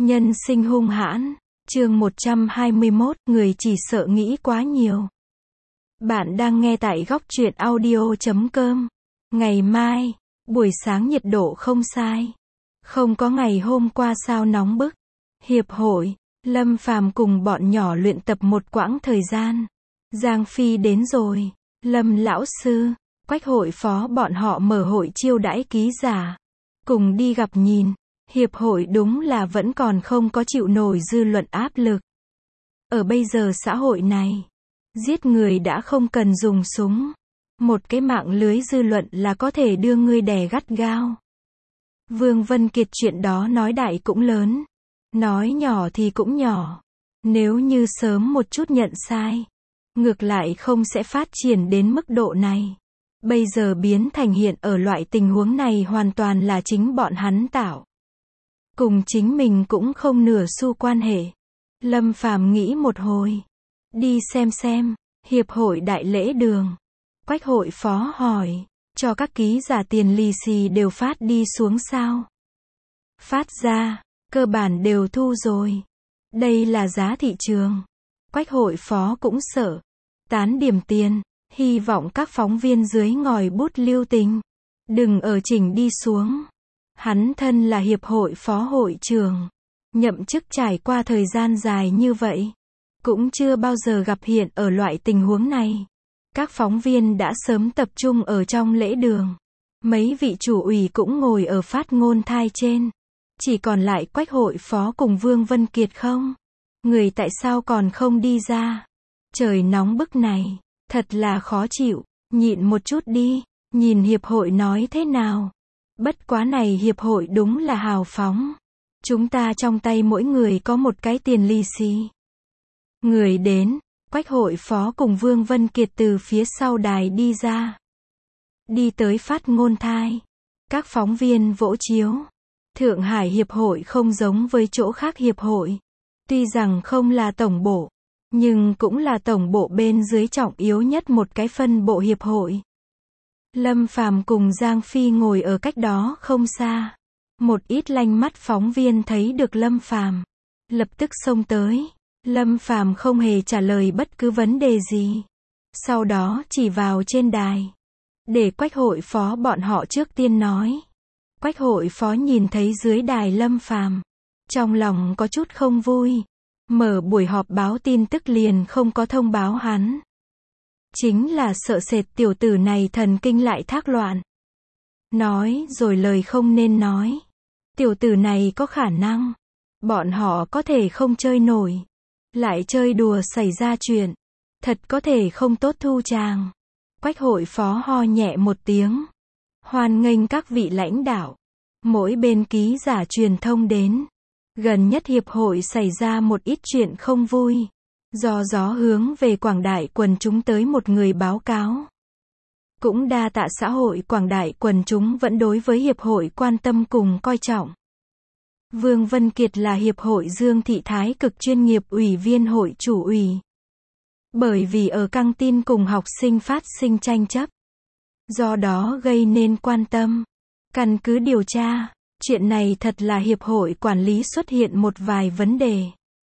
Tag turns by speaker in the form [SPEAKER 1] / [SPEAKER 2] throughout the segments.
[SPEAKER 1] Nhân sinh hung hãn, chương 121, người chỉ sợ nghĩ quá nhiều. Bạn đang nghe tại góc truyện audio.com. Ngày mai, buổi sáng nhiệt độ không sai. Không có ngày hôm qua sao nóng bức. Hiệp hội, Lâm Phàm cùng bọn nhỏ luyện tập một quãng thời gian. Giang Phi đến rồi, Lâm lão sư, Quách hội phó bọn họ mở hội chiêu đãi ký giả. Cùng đi gặp nhìn. Hiệp hội đúng là vẫn còn không có chịu nổi dư luận áp lực. Ở bây giờ xã hội này, giết người đã không cần dùng súng. Một cái mạng lưới dư luận là có thể đưa ngươi đè gắt gao. Vương Vân Kiệt chuyện đó nói đại cũng lớn, nói nhỏ thì cũng nhỏ. Nếu như sớm một chút nhận sai, ngược lại không sẽ phát triển đến mức độ này. Bây giờ biến thành hiện ở loại tình huống này hoàn toàn là chính bọn hắn tạo. Cùng chính mình cũng không nửa xu quan hệ. Lâm Phàm nghĩ một hồi. Đi xem, hiệp hội đại lễ đường. Quách hội phó hỏi, cho các ký giả tiền lì xì đều phát đi xuống sao? Phát ra, cơ bản đều thu rồi. Đây là giá thị trường. Quách hội phó cũng sợ. Tán điểm tiền, hy vọng các phóng viên dưới ngòi bút lưu tình. Đừng ở chỉnh đi xuống. Hắn thân là hiệp hội phó hội trưởng, nhậm chức trải qua thời gian dài như vậy, cũng chưa bao giờ gặp hiện ở loại tình huống này. Các phóng viên đã sớm tập trung ở trong lễ đường. Mấy vị chủ ủy cũng ngồi ở phát ngôn thai trên. Chỉ còn lại Quách hội phó cùng Vương Vân Kiệt không? Người tại sao còn không đi ra? Trời nóng bức này, thật là khó chịu, nhịn một chút đi, nhìn hiệp hội nói thế nào. Bất quá này hiệp hội đúng là hào phóng. Chúng ta trong tay mỗi người có một cái tiền lì xì. Người đến, Quách hội phó cùng Vương Vân Kiệt từ phía sau đài đi ra. Đi tới phát ngôn thai. Các phóng viên vỗ chiếu. Thượng Hải hiệp hội không giống với chỗ khác hiệp hội. Tuy rằng không là tổng bộ, nhưng cũng là tổng bộ bên dưới trọng yếu nhất một cái phân bộ hiệp hội. Lâm Phàm cùng Giang Phi ngồi ở cách đó không xa. Một ít lanh mắt phóng viên thấy được Lâm Phàm, lập tức xông tới. Lâm Phàm không hề trả lời bất cứ vấn đề gì. Sau đó chỉ vào trên đài. Để Quách hội phó bọn họ trước tiên nói. Quách hội phó nhìn thấy dưới đài Lâm Phàm, trong lòng có chút không vui. Mở buổi họp báo tin tức liền không có thông báo hắn. Chính là sợ sệt tiểu tử này thần kinh lại thác loạn. Nói rồi lời không nên nói. Tiểu tử này có khả năng. Bọn họ có thể không chơi nổi. Lại chơi đùa xảy ra chuyện. Thật có thể không tốt thu chàng. Quách hội phó ho nhẹ một tiếng. Hoan nghênh các vị lãnh đạo. Mỗi bên ký giả truyền thông đến. Gần nhất hiệp hội xảy ra một ít chuyện không vui. Do gió hướng về quảng đại quần chúng tới một người báo cáo. Cũng đa tạ xã hội quảng đại quần chúng vẫn đối với hiệp hội quan tâm cùng coi trọng. Vương Vân Kiệt là hiệp hội Dương Thị Thái Cực chuyên nghiệp ủy viên hội chủ ủy. Bởi vì ở căng tin cùng học sinh phát sinh tranh chấp. Do đó gây nên quan tâm. Căn cứ điều tra, chuyện này thật là hiệp hội quản lý xuất hiện một vài vấn đề.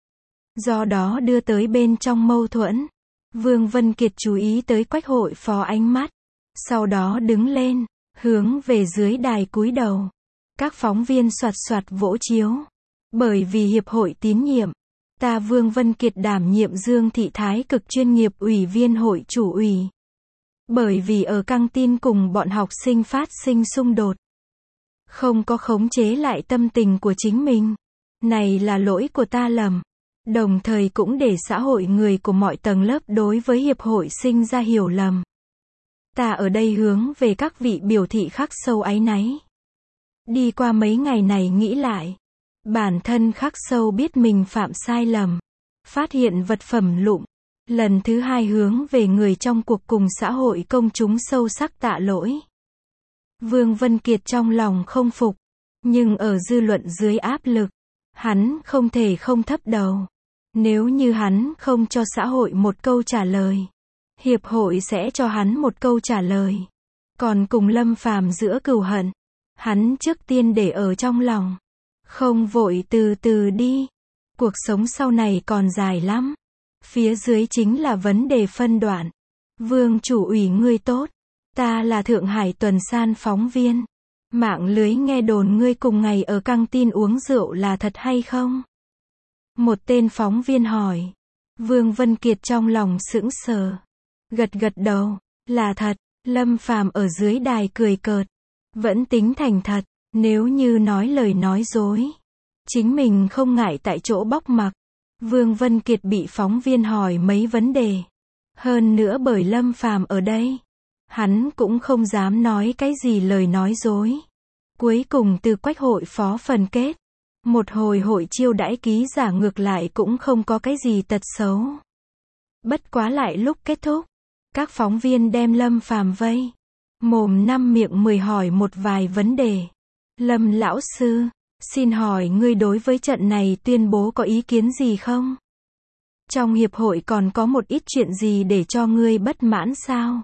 [SPEAKER 1] Do đó đưa tới bên trong mâu thuẫn. Vương Vân Kiệt chú ý tới Quách hội phó ánh mắt. Sau đó đứng lên, hướng về dưới đài cúi đầu. Các phóng viên soạt soạt vỗ chiếu. Bởi vì hiệp hội tín nhiệm, ta Vương Vân Kiệt đảm nhiệm Dương Thị Thái Cực chuyên nghiệp ủy viên hội chủ ủy. Bởi vì ở căng tin cùng bọn học sinh phát sinh xung đột. Không có khống chế lại tâm tình của chính mình. Này là lỗi của ta lầm. Đồng thời cũng để xã hội người của mọi tầng lớp đối với hiệp hội sinh ra hiểu lầm. Ta ở đây hướng về các vị biểu thị khắc sâu áy náy. Đi qua mấy ngày này nghĩ lại. Bản thân khắc sâu biết mình phạm sai lầm. Phát hiện vật phẩm lụm. Lần thứ hai hướng về người trong cuộc cùng xã hội công chúng sâu sắc tạ lỗi. Vương Vân Kiệt trong lòng không phục. Nhưng ở dư luận dưới áp lực, hắn không thể không thấp đầu. Nếu như hắn không cho xã hội một câu trả lời, hiệp hội sẽ cho hắn một câu trả lời. Còn cùng Lâm Phàm giữa cừu hận, hắn trước tiên để ở trong lòng. Không vội, từ từ đi. Cuộc sống sau này còn dài lắm. Phía dưới chính là vấn đề phân đoạn. Vương chủ ủy ngươi tốt. Ta là Thượng Hải Tuần San phóng viên. Mạng lưới nghe đồn ngươi cùng ngày ở căng tin uống rượu là thật hay không? Một tên phóng viên hỏi. Vương Vân Kiệt trong lòng sững sờ. Gật gật đầu. Là thật. Lâm Phàm ở dưới đài cười cợt. Vẫn tính thành thật. Nếu như nói lời nói dối, chính mình không ngại tại chỗ bóc mặc. Vương Vân Kiệt bị phóng viên hỏi mấy vấn đề. Hơn nữa bởi Lâm Phàm ở đây, hắn cũng không dám nói cái gì lời nói dối. Cuối cùng từ Quách hội phó phần kết. Một hồi hội chiêu đãi ký giả ngược lại cũng không có cái gì tật xấu. Bất quá lại lúc kết thúc, các phóng viên đem Lâm Phàm vây. Mồm năm miệng 10 hỏi một vài vấn đề. Lâm lão sư, xin hỏi ngươi đối với trận này tuyên bố có ý kiến gì không? Trong hiệp hội còn có một ít chuyện gì để cho ngươi bất mãn sao?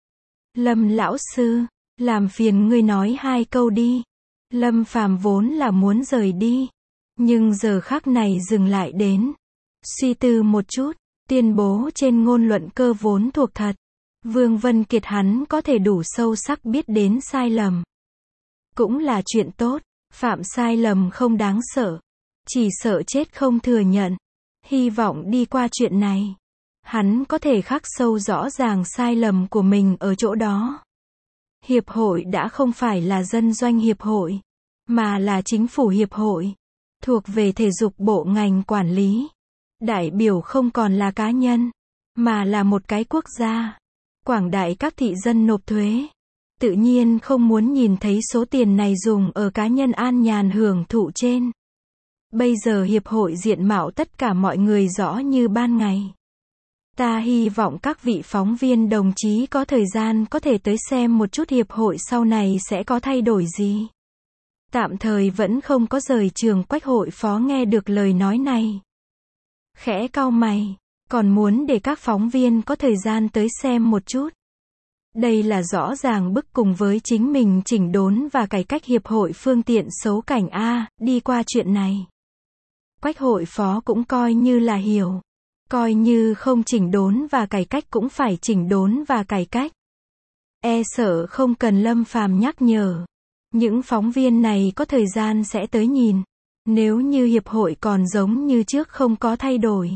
[SPEAKER 1] Lâm lão sư, làm phiền ngươi nói 2 câu đi. Lâm Phàm vốn là muốn rời đi, nhưng giờ khắc này dừng lại đến. Suy tư một chút, tuyên bố trên ngôn luận cơ vốn thuộc thật. Vương Vân Kiệt hắn có thể đủ sâu sắc biết đến sai lầm. Cũng là chuyện tốt, phạm sai lầm không đáng sợ. Chỉ sợ chết không thừa nhận. Hy vọng đi qua chuyện này, hắn có thể khắc sâu rõ ràng sai lầm của mình ở chỗ đó. Hiệp hội đã không phải là dân doanh hiệp hội, mà là chính phủ hiệp hội, thuộc về thể dục bộ ngành quản lý. Đại biểu không còn là cá nhân, mà là một cái quốc gia. Quảng đại các thị dân nộp thuế, tự nhiên không muốn nhìn thấy số tiền này dùng ở cá nhân an nhàn hưởng thụ trên. Bây giờ hiệp hội diện mạo tất cả mọi người rõ như ban ngày. Ta hy vọng các vị phóng viên đồng chí có thời gian có thể tới xem một chút hiệp hội sau này sẽ có thay đổi gì. Tạm thời vẫn không có rời trường. Quách hội phó nghe được lời nói này, khẽ cau mày, còn muốn để các phóng viên có thời gian tới xem một chút. Đây là rõ ràng bức cùng với chính mình chỉnh đốn và cải cách hiệp hội phương tiện xấu cảnh A, đi qua chuyện này. Quách hội phó cũng coi như là hiểu. Coi như không chỉnh đốn và cải cách cũng phải chỉnh đốn và cải cách. E sợ không cần Lâm Phàm nhắc nhở. Những phóng viên này có thời gian sẽ tới nhìn. Nếu như hiệp hội còn giống như trước không có thay đổi,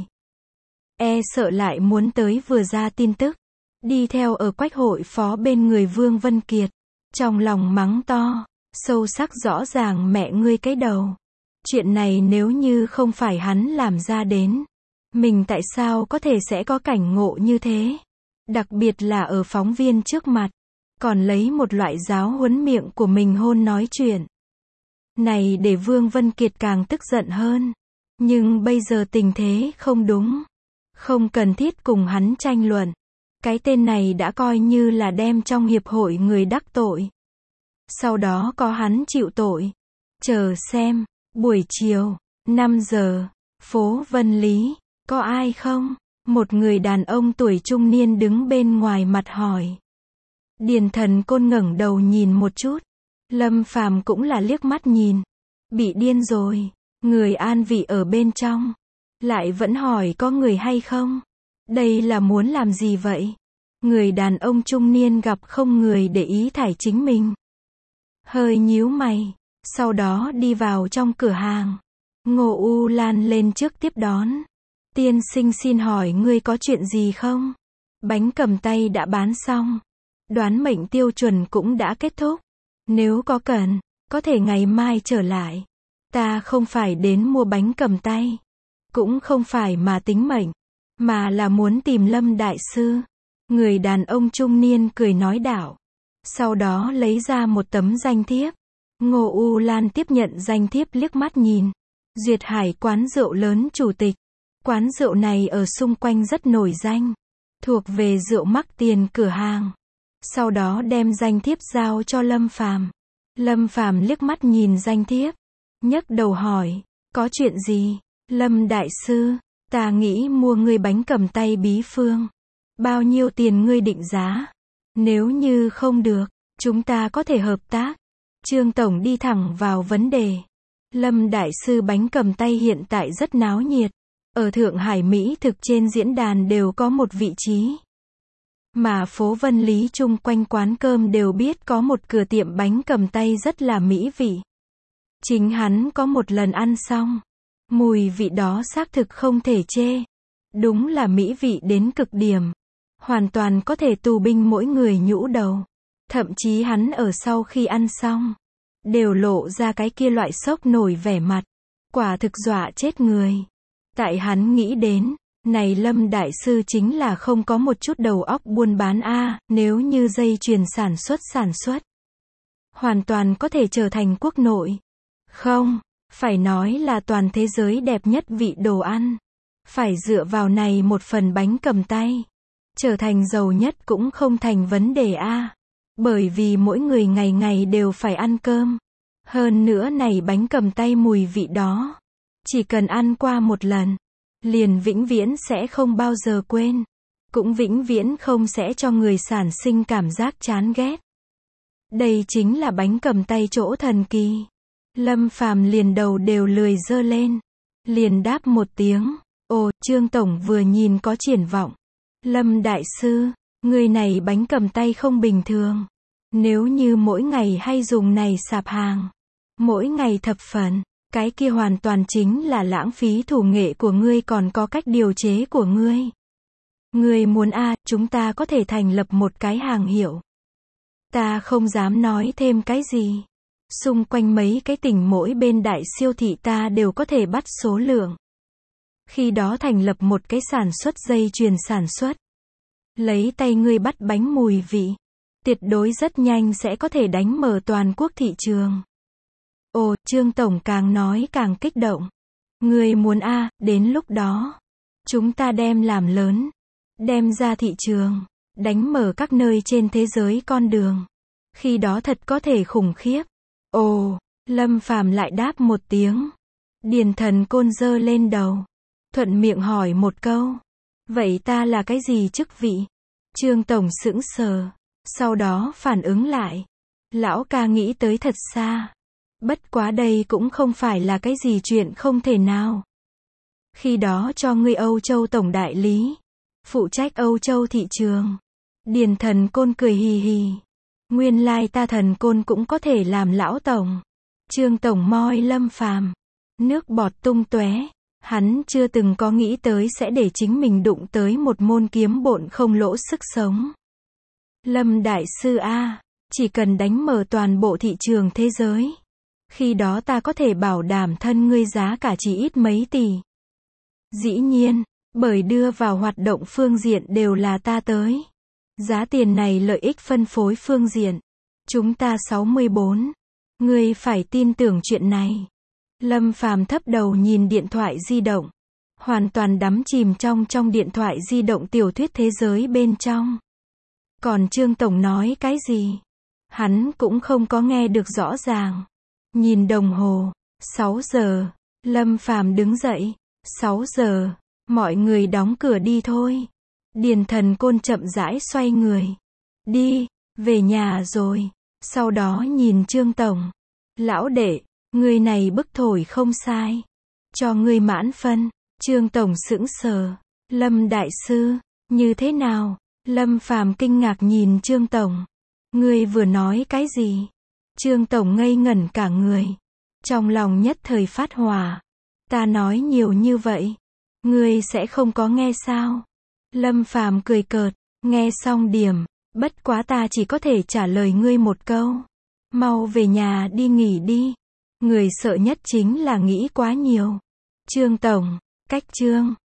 [SPEAKER 1] e sợ lại muốn tới vừa ra tin tức. Đi theo ở Quách hội phó bên người Vương Vân Kiệt. Trong lòng mắng to, sâu sắc rõ ràng mẹ ngươi cái đầu. Chuyện này nếu như không phải hắn làm ra đến, mình tại sao có thể sẽ có cảnh ngộ như thế? Đặc biệt là ở phóng viên trước mặt, còn lấy một loại giáo huấn miệng của mình hôn nói chuyện. Này để Vương Vân Kiệt càng tức giận hơn. Nhưng bây giờ tình thế không đúng. Không cần thiết cùng hắn tranh luận. Cái tên này đã coi như là đem trong hiệp hội người đắc tội. Sau đó có hắn chịu tội. Chờ xem, buổi chiều, 5 giờ, phố Vân Lý, có ai không? Một người đàn ông tuổi trung niên đứng bên ngoài mặt hỏi. Điền Thần Côn ngẩng đầu nhìn một chút. Lâm Phàm cũng là liếc mắt nhìn. Bị điên rồi. Người an vị ở bên trong. Lại vẫn hỏi có người hay không? Đây là muốn làm gì vậy? Người đàn ông trung niên gặp không người để ý thải chính mình. Hơi nhíu mày. Sau đó đi vào trong cửa hàng. Ngô U Lan lên trước tiếp đón. Tiên sinh xin hỏi ngươi có chuyện gì không? Bánh cầm tay đã bán xong. Đoán mệnh tiêu chuẩn cũng đã kết thúc. Nếu có cần, có thể ngày mai trở lại. Ta không phải đến mua bánh cầm tay. Cũng không phải mà tính mệnh. Mà là muốn tìm Lâm đại sư. Người đàn ông trung niên cười nói đạo. Sau đó lấy ra một tấm danh thiếp. Ngô U Lan tiếp nhận danh thiếp liếc mắt nhìn. Duyệt Hải quán rượu lớn chủ tịch. Quán rượu này ở xung quanh rất nổi danh. Thuộc về rượu mắc tiền cửa hàng. Sau đó đem danh thiếp giao cho Lâm Phàm. Lâm Phàm liếc mắt nhìn danh thiếp. Nhấc đầu hỏi. Có chuyện gì? Lâm đại sư, ta nghĩ mua ngươi bánh cầm tay bí phương. Bao nhiêu tiền ngươi định giá? Nếu như không được, chúng ta có thể hợp tác. Trương Tổng đi thẳng vào vấn đề. Lâm Đại Sư bánh cầm tay hiện tại rất náo nhiệt. Ở Thượng Hải Mỹ thực trên diễn đàn đều có một vị trí. Mà phố Vân Lý chung quanh quán cơm đều biết có một cửa tiệm bánh cầm tay rất là mỹ vị. Chính hắn có một lần ăn xong. Mùi vị đó xác thực không thể chê. Đúng là mỹ vị đến cực điểm. Hoàn toàn có thể tù binh mỗi người nhũ đầu. Thậm chí hắn ở sau khi ăn xong, đều lộ ra cái kia loại sốc nổi vẻ mặt. Quả thực dọa chết người. Tại hắn nghĩ đến, này Lâm Đại Sư chính là không có một chút đầu óc buôn bán a, nếu như dây chuyền sản xuất. Hoàn toàn có thể trở thành quốc nội. Không, phải nói là toàn thế giới đẹp nhất vị đồ ăn. Phải dựa vào này một phần bánh cầm tay. Trở thành giàu nhất cũng không thành vấn đề a. Bởi vì mỗi người ngày ngày đều phải ăn cơm. Hơn nữa này bánh cầm tay mùi vị đó. Chỉ cần ăn qua một lần, liền vĩnh viễn sẽ không bao giờ quên. Cũng vĩnh viễn không sẽ cho người sản sinh cảm giác chán ghét. Đây chính là bánh cầm tay chỗ thần kỳ. Lâm Phàm liền đầu đều lười dơ lên. Liền đáp một tiếng. Ồ, Trương Tổng vừa nhìn có triển vọng. Lâm Đại Sư, người này bánh cầm tay không bình thường. Nếu như mỗi ngày hay dùng này sạp hàng, mỗi ngày thập phần, cái kia hoàn toàn chính là lãng phí thủ nghệ của ngươi còn có cách điều chế của ngươi. Ngươi muốn chúng ta có thể thành lập một cái hàng hiệu. Ta không dám nói thêm cái gì. Xung quanh mấy cái tỉnh mỗi bên đại siêu thị ta đều có thể bắt số lượng. Khi đó thành lập một cái sản xuất dây chuyền sản xuất. Lấy tay ngươi bắt bánh mùi vị. Tuyệt đối rất nhanh sẽ có thể đánh mở toàn quốc thị trường. Ồ, Trương Tổng càng nói càng kích động. Ngươi muốn đến lúc đó, chúng ta đem làm lớn. Đem ra thị trường. Đánh mở các nơi trên thế giới con đường. Khi đó thật có thể khủng khiếp. Ồ, Lâm Phàm lại đáp một tiếng. Điền Thần Côn giơ lên đầu. Thuận miệng hỏi một câu. Vậy ta là cái gì chức vị? Trương Tổng sững sờ. Sau đó phản ứng lại. Lão ca nghĩ tới thật xa. Bất quá đây cũng không phải là cái gì chuyện không thể nào. Khi đó cho ngươi Âu Châu Tổng Đại Lý. Phụ trách Âu Châu thị trường. Điền Thần Côn cười hì hì. Nguyên lai ta Thần Côn cũng có thể làm lão tổng. Trương Tổng moi Lâm Phàm. Nước bọt tung tóe. Hắn chưa từng có nghĩ tới sẽ để chính mình đụng tới một môn kiếm bộn không lỗ sức sống. Lâm Đại Sư chỉ cần đánh mở toàn bộ thị trường thế giới. Khi đó ta có thể bảo đảm thân ngươi giá cả chỉ ít mấy tỷ. Dĩ nhiên, bởi đưa vào hoạt động phương diện đều là ta tới. Giá tiền này lợi ích phân phối phương diện. Chúng ta 64. Ngươi phải tin tưởng chuyện này. Lâm Phàm thấp đầu nhìn điện thoại di động. Hoàn toàn đắm chìm trong điện thoại di động tiểu thuyết thế giới bên trong. Còn Trương Tổng nói cái gì? Hắn cũng không có nghe được rõ ràng. Nhìn đồng hồ. 6 giờ. Lâm Phàm đứng dậy. 6 giờ. Mọi người đóng cửa đi thôi. Điền Thần Côn chậm rãi xoay người. Đi, về nhà rồi. Sau đó nhìn Trương Tổng. Lão đệ, người này bức thổi không sai. Cho ngươi mãn phân. Trương Tổng sững sờ. Lâm Đại Sư, như thế nào? Lâm Phàm kinh ngạc nhìn Trương Tổng. Ngươi vừa nói cái gì? Trương Tổng ngây ngẩn cả người. Trong lòng nhất thời phát hỏa. Ta nói nhiều như vậy. Ngươi sẽ không có nghe sao? Lâm Phàm cười cợt. Nghe xong điểm. Bất quá ta chỉ có thể trả lời ngươi một câu. Mau về nhà đi nghỉ đi. Người sợ nhất chính là nghĩ quá nhiều. Trương Tổng, cách Trương